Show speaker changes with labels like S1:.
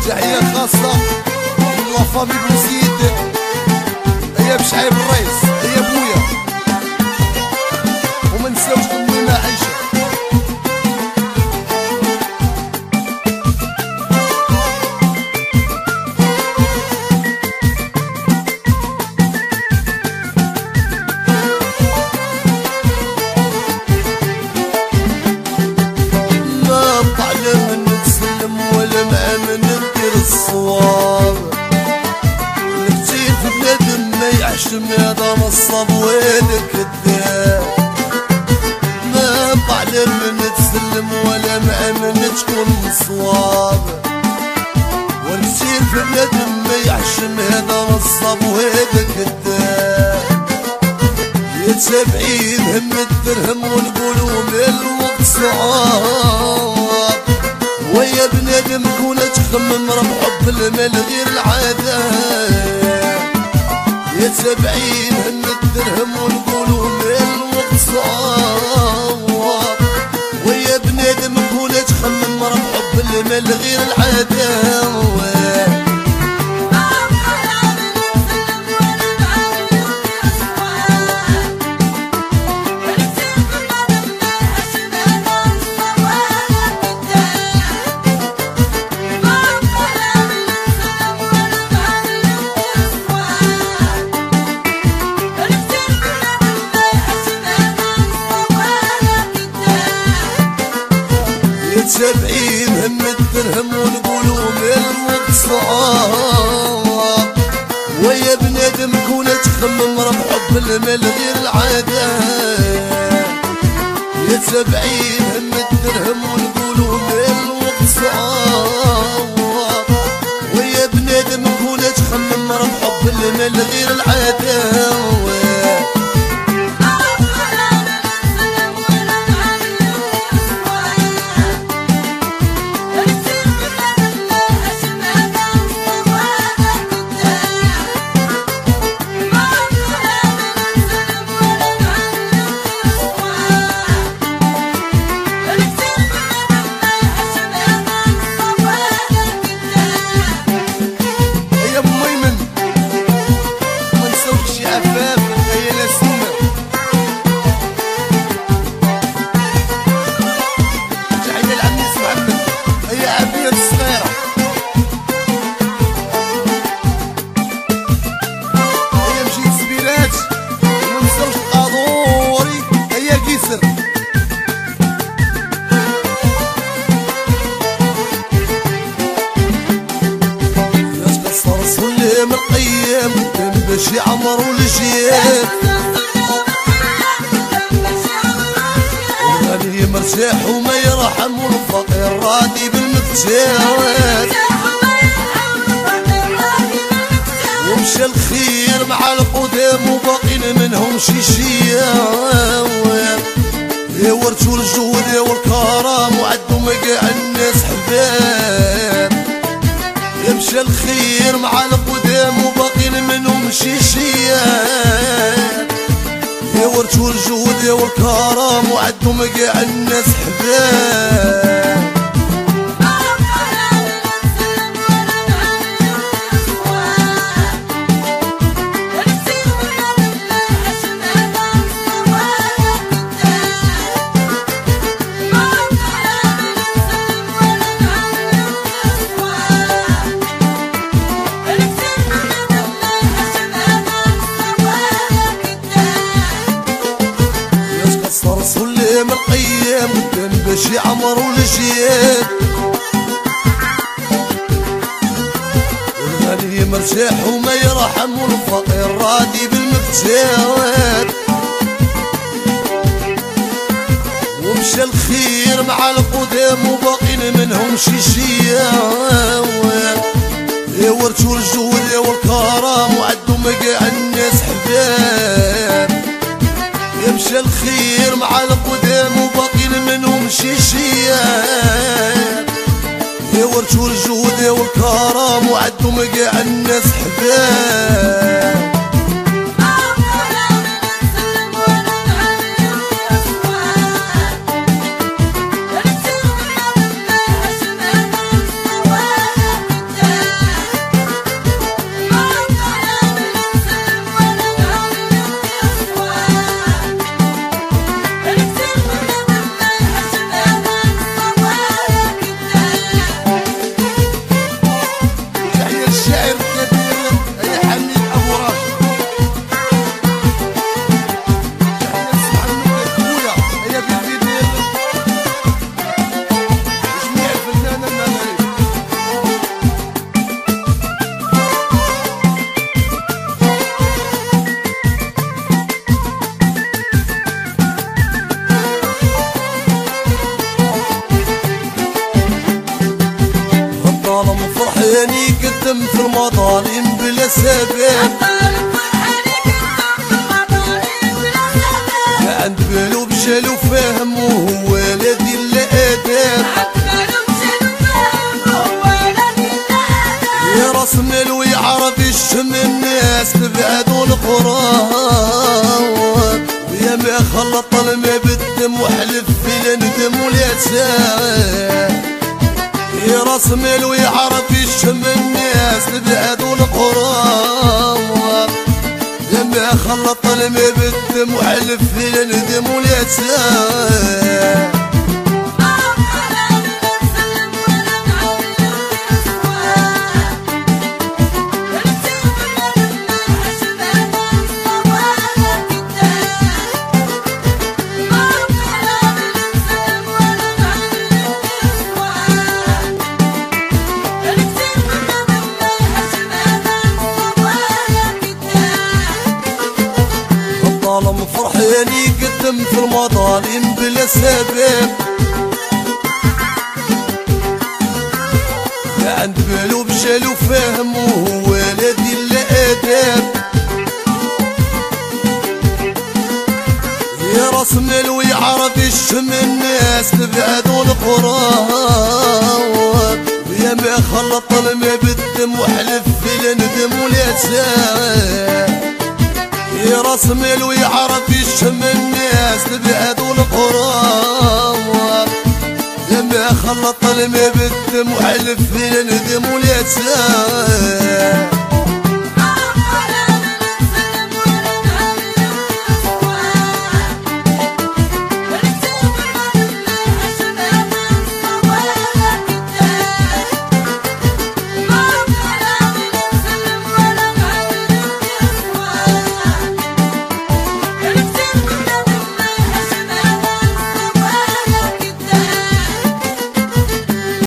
S1: تحية خاصة لا فامي بوزيد، هيا بشعيب الرئيس، هيا بويا، وما نساوش أمنا عايشة. ما طعنا من نتسلم ولا مع من ندير الصواب، الكتير في بنادم ما يحشم هذا نصاب وين كذاب. ما طعنا من نتسلم ولا مع من تكون صواب، والكتير في بنادم ما يحشم هذا نصاب وين كذاب. يتابعين هم الدرهم ونقولوا الوقت صعاب، ويا بنادم كون تخمم راه بحب المال غير العادة. يتابعين هم الدرهم ونقولوا الوقت صعاب، ويا بنادم كون تخمم راه بحب المال غير العادة. متابعين هم الدرهم ونقولوا الوقت صعاب، ويا بنادم كون تخمم راه بحب المال غير العادة. يتابعين هم الدرهم ونقولوا الوقت صعاب، ويا بنادم كون تخمم راه بحب المال غير العادة. من الأيام كان باش يعمروا الجياد، والغني مرتاح وما يرحم والفقير راضي بالمكتاب. ومشى الخير مع القدام وباقين منهم شي شياب. يا ورثوا الجود والكرم وعدوا مقاع الناس حباب. يمشى الخير مع القدام وباقين منهم شي شياب. يا ورثوا الجود والكرم وعدوا مقاع الناس حباب. سلم الأيام كان باش يعمروا الجياد، والغني مرتاح وما يرحم والفقير راضي بالمكتاب. ومشى الخير مع القدام وباقين منهم شي شياب. يا ورثوا الجود والكرم وعدوا مقاع الناس حباب. يمشى الخير مع القدام وباقين منهم شي شياب. يا ورثوا الجود والكرم وعدوا مقاع الناس حباب. فرحاني قدم في المظالم بلا سبب عند بالو بجال وفهم وهو ولدي الاداب يا راس مال ويعرف الشم الناس تبعدوا القراب ويا ما خلط الماء بالدم وحلف في الندم واليسار يا راس مال ويعرف الشم الناس تبعدوا القراب لما خلط الماء بالدم وحلف في الندم واليسار ظالم فرحاني قدم في المظالم بلا سبب عند بالو بجال وفهم وهو ولدي الاداب يا راس مال ويعرف الشم الناس تبعدوا القراب ويا ما خلط الماء بالدم وحلف في الندم واليسار يا راس مال ويعرف الشم الناس تبعدوا القراب لما خلط الماء بالدم وحلف في الندم واليسار